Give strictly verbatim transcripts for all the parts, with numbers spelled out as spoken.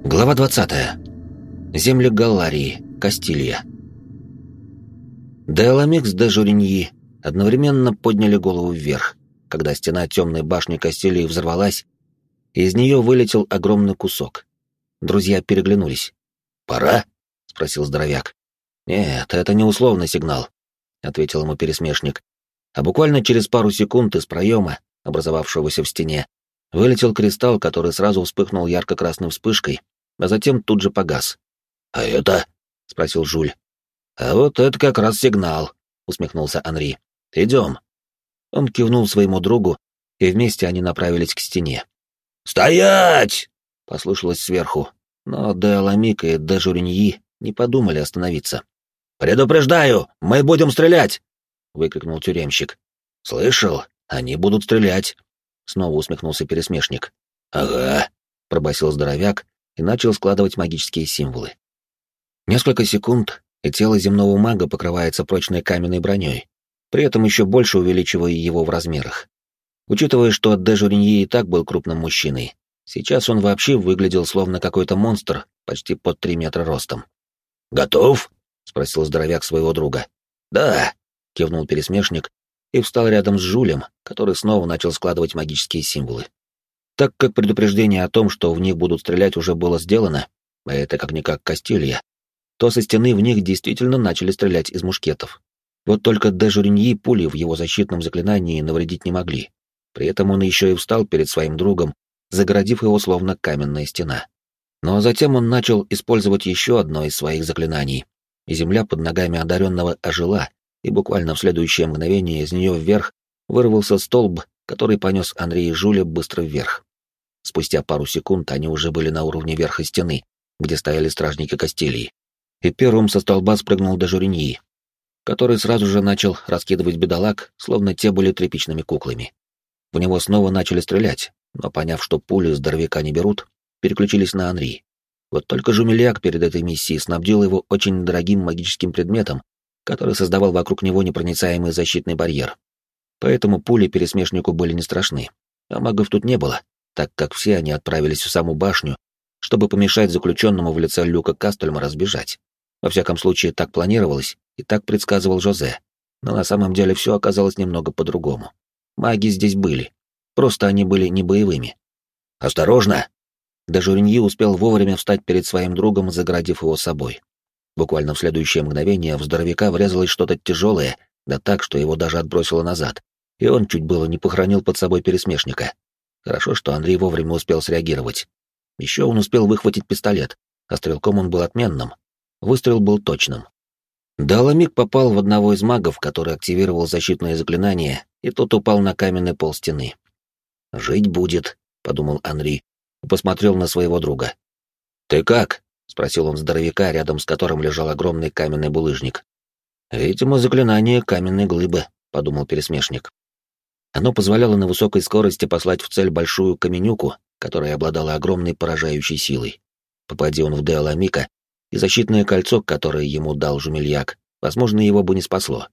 Глава двадцатая. Земли Галларии, Кастилья. Де Аламик с де Журиньи одновременно подняли голову вверх, когда стена темной башни Кастилии взорвалась, и из нее вылетел огромный кусок. Друзья переглянулись. «Пора?» — спросил здоровяк. «Нет, это не условный сигнал», — ответил ему пересмешник. А буквально через пару секунд из проема, образовавшегося в стене, вылетел кристалл, который сразу вспыхнул ярко-красной вспышкой, а затем тут же погас. «А это?» — спросил Жюль. «А вот это как раз сигнал», — усмехнулся Анри. «Идем». Он кивнул своему другу, и вместе они направились к стене. «Стоять!» — послышалось сверху, но де Аламик и де Журиньи не подумали остановиться. «Предупреждаю, мы будем стрелять!» — выкрикнул тюремщик. «Слышал? Они будут стрелять!» — снова усмехнулся пересмешник. «Ага», — пробасил здоровяк и начал складывать магические символы. Несколько секунд, и тело земного мага покрывается прочной каменной броней, при этом еще больше увеличивая его в размерах. Учитывая, что де Журиньи и так был крупным мужчиной, сейчас он вообще выглядел словно какой-то монстр, почти под три метра ростом. «Готов?» — спросил здоровяк своего друга. «Да», — кивнул пересмешник и встал рядом с Жюлем, который снова начал складывать магические символы. Так как предупреждение о том, что в них будут стрелять, уже было сделано, а это как-никак Кастилья, то со стены в них действительно начали стрелять из мушкетов. Вот только де Журиньи пули в его защитном заклинании навредить не могли. При этом он еще и встал перед своим другом, загородив его словно каменная стена. Но затем он начал использовать еще одно из своих заклинаний, и земля под ногами одаренного ожила, и буквально в следующее мгновение из нее вверх вырвался столб, который понес Анри и Жюля быстро вверх. Спустя пару секунд они уже были на уровне верха стены, где стояли стражники Кастилии. И первым со столба спрыгнул де Журиньи, который сразу же начал раскидывать бедолаг, словно те были тряпичными куклами. В него снова начали стрелять, но, поняв, что пули здоровяка не берут, переключились на Анри. Вот только Жумельяк перед этой миссией снабдил его очень дорогим магическим предметом, который создавал вокруг него непроницаемый защитный барьер. Поэтому пули пересмешнику были не страшны, а магов тут не было, так как все они отправились в саму башню, чтобы помешать заключенному в лице Люка Кастельма разбежать. Во всяком случае, так планировалось, и так предсказывал Жозе. Но на самом деле все оказалось немного по-другому. Маги здесь были, просто они были не боевыми. «Осторожно!» Де Журиньи успел вовремя встать перед своим другом, загородив его собой. Буквально в следующее мгновение в здоровяка врезалось что-то тяжелое, да так, что его даже отбросило назад, и он чуть было не похоронил под собой пересмешника. Хорошо, что Андрей вовремя успел среагировать. Еще он успел выхватить пистолет, а стрелком он был отменным. Выстрел был точным. Де Аламик попал в одного из магов, который активировал защитное заклинание, и тот упал на каменный пол стены. «Жить будет», — подумал Анри, и посмотрел на своего друга. «Ты как?» — спросил он здоровяка, рядом с которым лежал огромный каменный булыжник. «Видимо, заклинание каменной глыбы», — подумал пересмешник. Оно позволяло на высокой скорости послать в цель большую каменюку, которая обладала огромной поражающей силой. Попади он в де Аламика, и защитное кольцо, которое ему дал Жумельяк, возможно, его бы не спасло.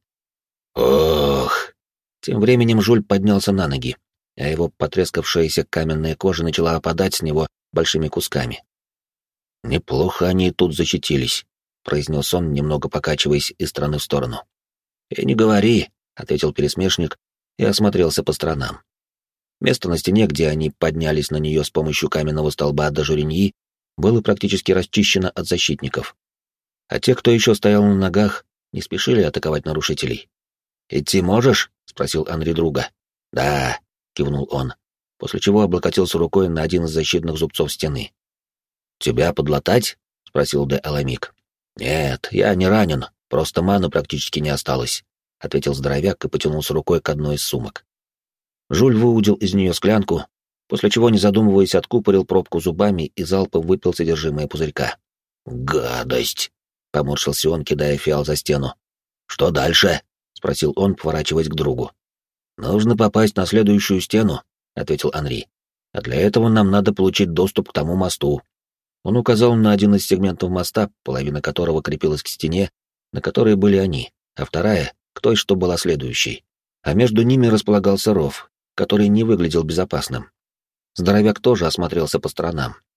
«Ох!» Тем временем Жюль поднялся на ноги, а его потрескавшаяся каменная кожа начала опадать с него большими кусками. «Неплохо они тут защитились», — произнес он, немного покачиваясь из стороны в сторону. «И не говори», — ответил пересмешник и осмотрелся по сторонам. Место на стене, где они поднялись на нее с помощью каменного столба де Журиньи, было практически расчищено от защитников. А те, кто еще стоял на ногах, не спешили атаковать нарушителей. «Идти можешь?» — спросил Анри друга. «Да», — кивнул он, после чего облокотился рукой на один из защитных зубцов стены. «Тебя подлатать?» — спросил де Аламик. «Нет, я не ранен, просто маны практически не осталось», — ответил здоровяк и потянулся рукой к одной из сумок. Жюль выудил из нее склянку, после чего, не задумываясь, откупорил пробку зубами и залпом выпил содержимое пузырька. «Гадость!» — поморщился он, кидая фиал за стену. «Что дальше?» — спросил он, поворачиваясь к другу. «Нужно попасть на следующую стену», — ответил Анри. «А для этого нам надо получить доступ к тому мосту». Он указал на один из сегментов моста, половина которого крепилась к стене, на которой были они, а вторая — к той, что была следующей. А между ними располагался ров, который не выглядел безопасным. Здоровяк тоже осмотрелся по сторонам.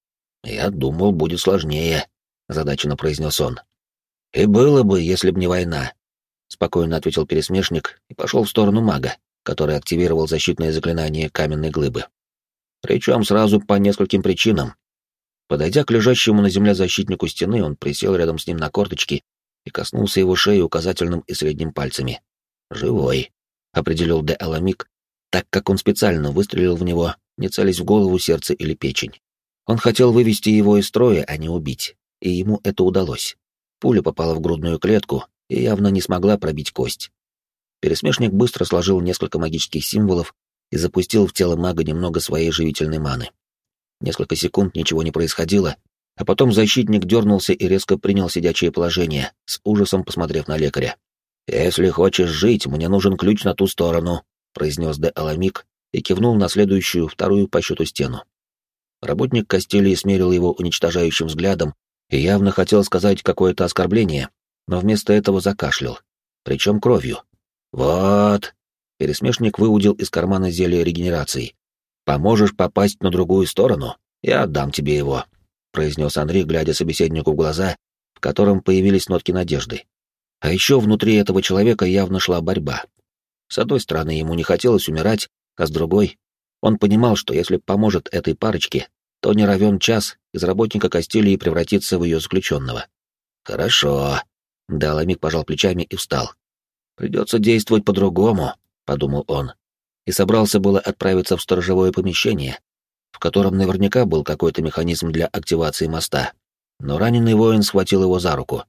«Я думал, будет сложнее», — озадаченно произнес он. «И было бы, если б не война», — спокойно ответил пересмешник и пошел в сторону мага, который активировал защитное заклинание каменной глыбы. Причем сразу по нескольким причинам. Подойдя к лежащему на земле защитнику стены, он присел рядом с ним на корточки и коснулся его шеи указательным и средним пальцами. «Живой», — определил де Аламик, так как он специально выстрелил в него, не целясь в голову, сердце или печень. Он хотел вывести его из строя, а не убить, и ему это удалось. Пуля попала в грудную клетку и явно не смогла пробить кость. Пересмешник быстро сложил несколько магических символов и запустил в тело мага немного своей живительной маны. Несколько секунд ничего не происходило, а потом защитник дернулся и резко принял сидячее положение, с ужасом посмотрев на лекаря. «Если хочешь жить, мне нужен ключ на ту сторону», — произнес де Аламик и кивнул на следующую, вторую по счету стену. Работник Кастилии смерил его уничтожающим взглядом и явно хотел сказать какое-то оскорбление, но вместо этого закашлял, причем кровью. «Вот», — пересмешник выудил из кармана зелье регенерации. «Поможешь попасть на другую сторону? Я отдам тебе его», — произнес Анри, глядя собеседнику в глаза, в котором появились нотки надежды. А еще внутри этого человека явно шла борьба. С одной стороны, ему не хотелось умирать, а с другой, он понимал, что если поможет этой парочке, то не равен час из работника Кастилии превратится в ее заключенного. «Хорошо», — да Аламик пожал плечами и встал. «Придется действовать по-другому», — подумал он, и собрался было отправиться в сторожевое помещение, в котором наверняка был какой-то механизм для активации моста. Но раненый воин схватил его за руку.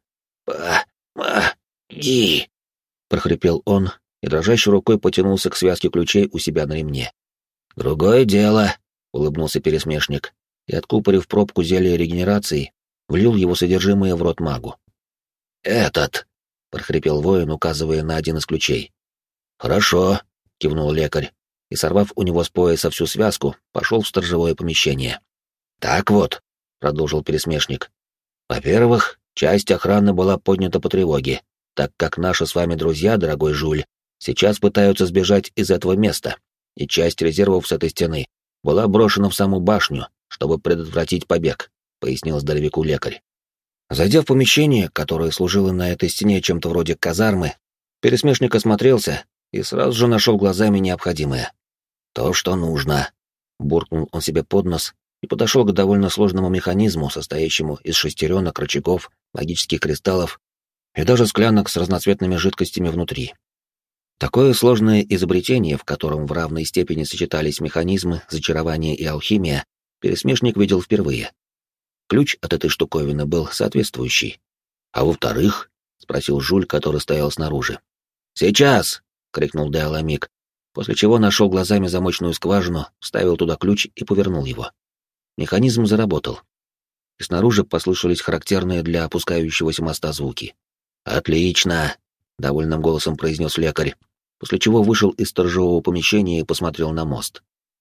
«Помоги!» — прохрипел он и дрожащей рукой потянулся к связке ключей у себя на ремне. «Другое дело», — улыбнулся пересмешник, и, откупорив пробку зелья регенерации, влил его содержимое в рот магу. «Этот!» — прохрипел воин, указывая на один из ключей. «Хорошо», — кивнул лекарь, и, сорвав у него с пояса всю связку, пошел в сторожевое помещение. «Так вот», — продолжил пересмешник, — «во-первых, часть охраны была поднята по тревоге, так как наши с вами друзья, дорогой Жуль, сейчас пытаются сбежать из этого места, и часть резервов с этой стены была брошена в саму башню, чтобы предотвратить побег», — пояснил здоровяку лекарь. Зайдя в помещение, которое служило на этой стене чем-то вроде казармы, пересмешник осмотрелся и сразу же нашел глазами необходимое. «То, что нужно», — буркнул он себе под нос и подошел к довольно сложному механизму, состоящему из шестеренок, рычагов, магических кристаллов и даже склянок с разноцветными жидкостями внутри. Такое сложное изобретение, в котором в равной степени сочетались механизмы, зачарование и алхимия, пересмешник видел впервые. Ключ от этой штуковины был соответствующий. «А во-вторых?» — спросил Жуль, который стоял снаружи. «Сейчас!» — крикнул де Аламик, после чего нашел глазами замочную скважину, вставил туда ключ и повернул его. Механизм заработал. И снаружи послышались характерные для опускающегося моста звуки. «Отлично!» — довольным голосом произнес лекарь, после чего вышел из сторожевого помещения и посмотрел на мост.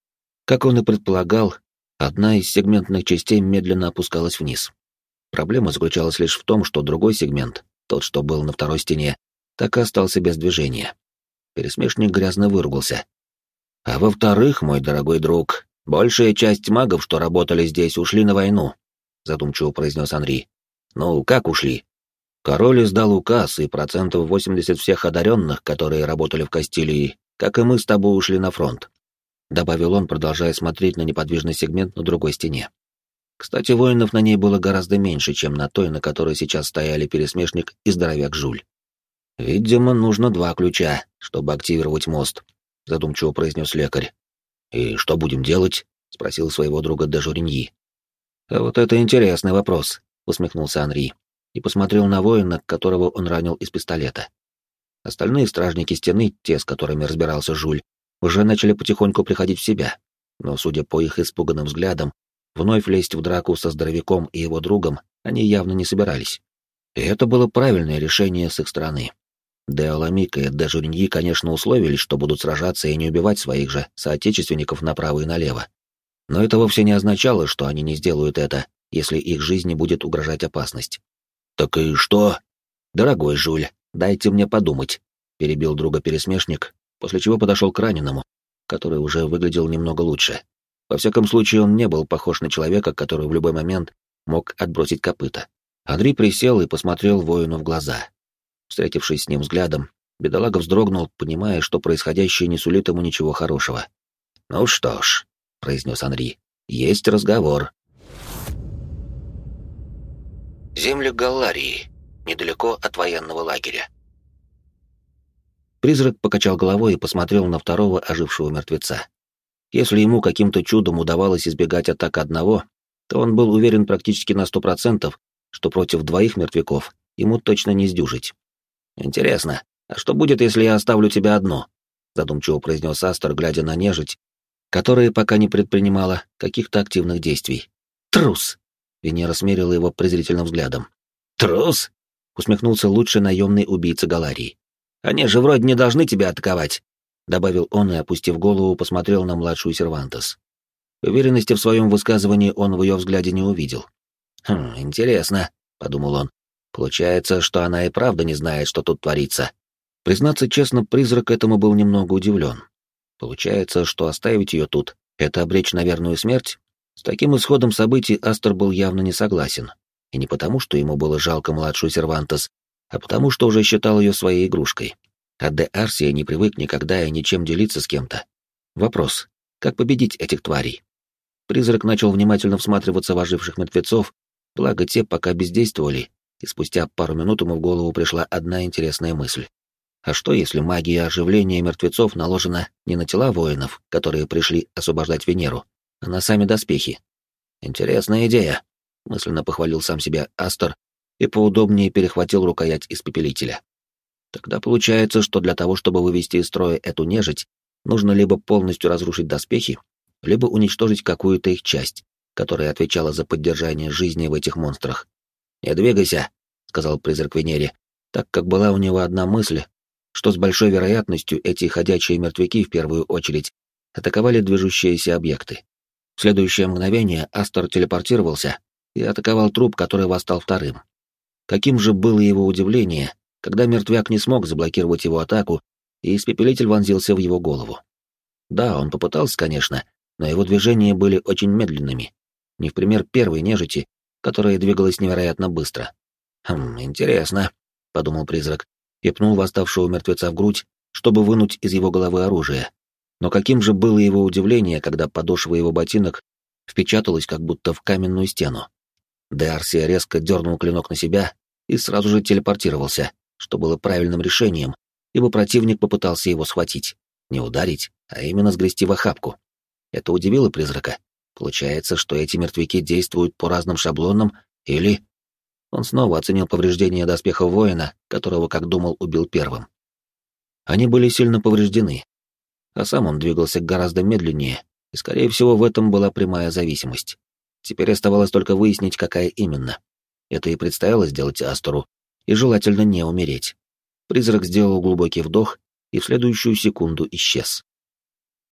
Как он и предполагал, одна из сегментных частей медленно опускалась вниз. Проблема заключалась лишь в том, что другой сегмент, тот, что был на второй стене, так и остался без движения. Пересмешник грязно выругался. «А во-вторых, мой дорогой друг, большая часть магов, что работали здесь, ушли на войну», — задумчиво произнес Анри. «Ну, как ушли? Король издал указ, и процентов восемьдесят всех одаренных, которые работали в Кастилии, как и мы с тобой, ушли на фронт», — добавил он, продолжая смотреть на неподвижный сегмент на другой стене. Кстати, воинов на ней было гораздо меньше, чем на той, на которой сейчас стояли пересмешник и здоровяк Жуль. «Видимо, нужно два ключа, чтобы активировать мост», — задумчиво произнес лекарь. «И что будем делать?» — спросил своего друга де Журиньи. «А вот это интересный вопрос», — усмехнулся Анри и посмотрел на воина, которого он ранил из пистолета. Остальные стражники стены, те, с которыми разбирался Жуль, уже начали потихоньку приходить в себя, но, судя по их испуганным взглядам, вновь лезть в драку со здоровяком и его другом они явно не собирались. И это было правильное решение с их стороны. Де Аламик и де Журиньи, конечно, условились, что будут сражаться и не убивать своих же соотечественников направо и налево. Но это вовсе не означало, что они не сделают это, если их жизни будет угрожать опасность. «Так и что?» «Дорогой Жуль, дайте мне подумать», — перебил друга пересмешник, после чего подошел к раненому, который уже выглядел немного лучше. Во всяком случае, он не был похож на человека, который в любой момент мог отбросить копыта. Андрей присел и посмотрел воину в глаза. Встретившись с ним взглядом, бедолага вздрогнул, понимая, что происходящее не сулит ему ничего хорошего. «Ну что ж», — произнес Анри, — «есть разговор». Земли Галларии, недалеко от военного лагеря. Призрак покачал головой и посмотрел на второго ожившего мертвеца. Если ему каким-то чудом удавалось избегать атак одного, то он был уверен практически на сто процентов, что против двоих мертвяков ему точно не сдюжить. «Интересно, а что будет, если я оставлю тебя одну?» — задумчиво произнес Астер, глядя на нежить, которая пока не предпринимала каких-то активных действий. «Трус!» — Венера смерила его презрительным взглядом. «Трус?» — усмехнулся лучший наемный убийца Галарии. «Они же вроде не должны тебя атаковать», — добавил он и, опустив голову, посмотрел на младшую Сервантес. Уверенности в своем высказывании он в ее взгляде не увидел. «Хм, интересно», — подумал он. «Получается, что она и правда не знает, что тут творится». Признаться честно, призрак этому был немного удивлен. Получается, что оставить ее тут — это обречь на верную смерть? С таким исходом событий Астер был явно не согласен. И не потому, что ему было жалко младшую Сервантес, а потому, что уже считал ее своей игрушкой. А де Арсия не привык никогда и ничем делиться с кем-то. Вопрос: как победить этих тварей? Призрак начал внимательно всматриваться в оживших мертвецов, благо те пока бездействовали, и спустя пару минут ему в голову пришла одна интересная мысль. А что, если магия оживления мертвецов наложена не на тела воинов, которые пришли освобождать Венеру, а на сами доспехи? Интересная идея, мысленно похвалил сам себя Астер и поудобнее перехватил рукоять испепелителя. Тогда получается, что для того, чтобы вывести из строя эту нежить, нужно либо полностью разрушить доспехи, либо уничтожить какую-то их часть, которая отвечала за поддержание жизни в этих монстрах. «Не двигайся», — сказал призрак Венере, так как была у него одна мысль, что с большой вероятностью эти ходячие мертвяки в первую очередь атаковали движущиеся объекты. В следующее мгновение Астер телепортировался и атаковал труп, который восстал вторым. Каким же было его удивление, когда мертвяк не смог заблокировать его атаку, и испепелитель вонзился в его голову. Да, он попытался, конечно, но его движения были очень медленными, не в пример первой нежити, которая двигалась невероятно быстро. «Хм, интересно», — подумал призрак, и пнул восставшего мертвеца в грудь, чтобы вынуть из его головы оружие. Но каким же было его удивление, когда подошва его ботинок впечаталась как будто в каменную стену. Де Арсия резко дернул клинок на себя и сразу же телепортировался, что было правильным решением, ибо противник попытался его схватить. Не ударить, а именно сгрести в охапку. Это удивило призрака. Получается, что эти мертвяки действуют по разным шаблонам, или... Он снова оценил повреждения доспехов воина, которого, как думал, убил первым. Они были сильно повреждены, а сам он двигался гораздо медленнее, и, скорее всего, в этом была прямая зависимость. Теперь оставалось только выяснить, какая именно. Это и предстояло сделать Астеру, и желательно не умереть. Призрак сделал глубокий вдох и в следующую секунду исчез.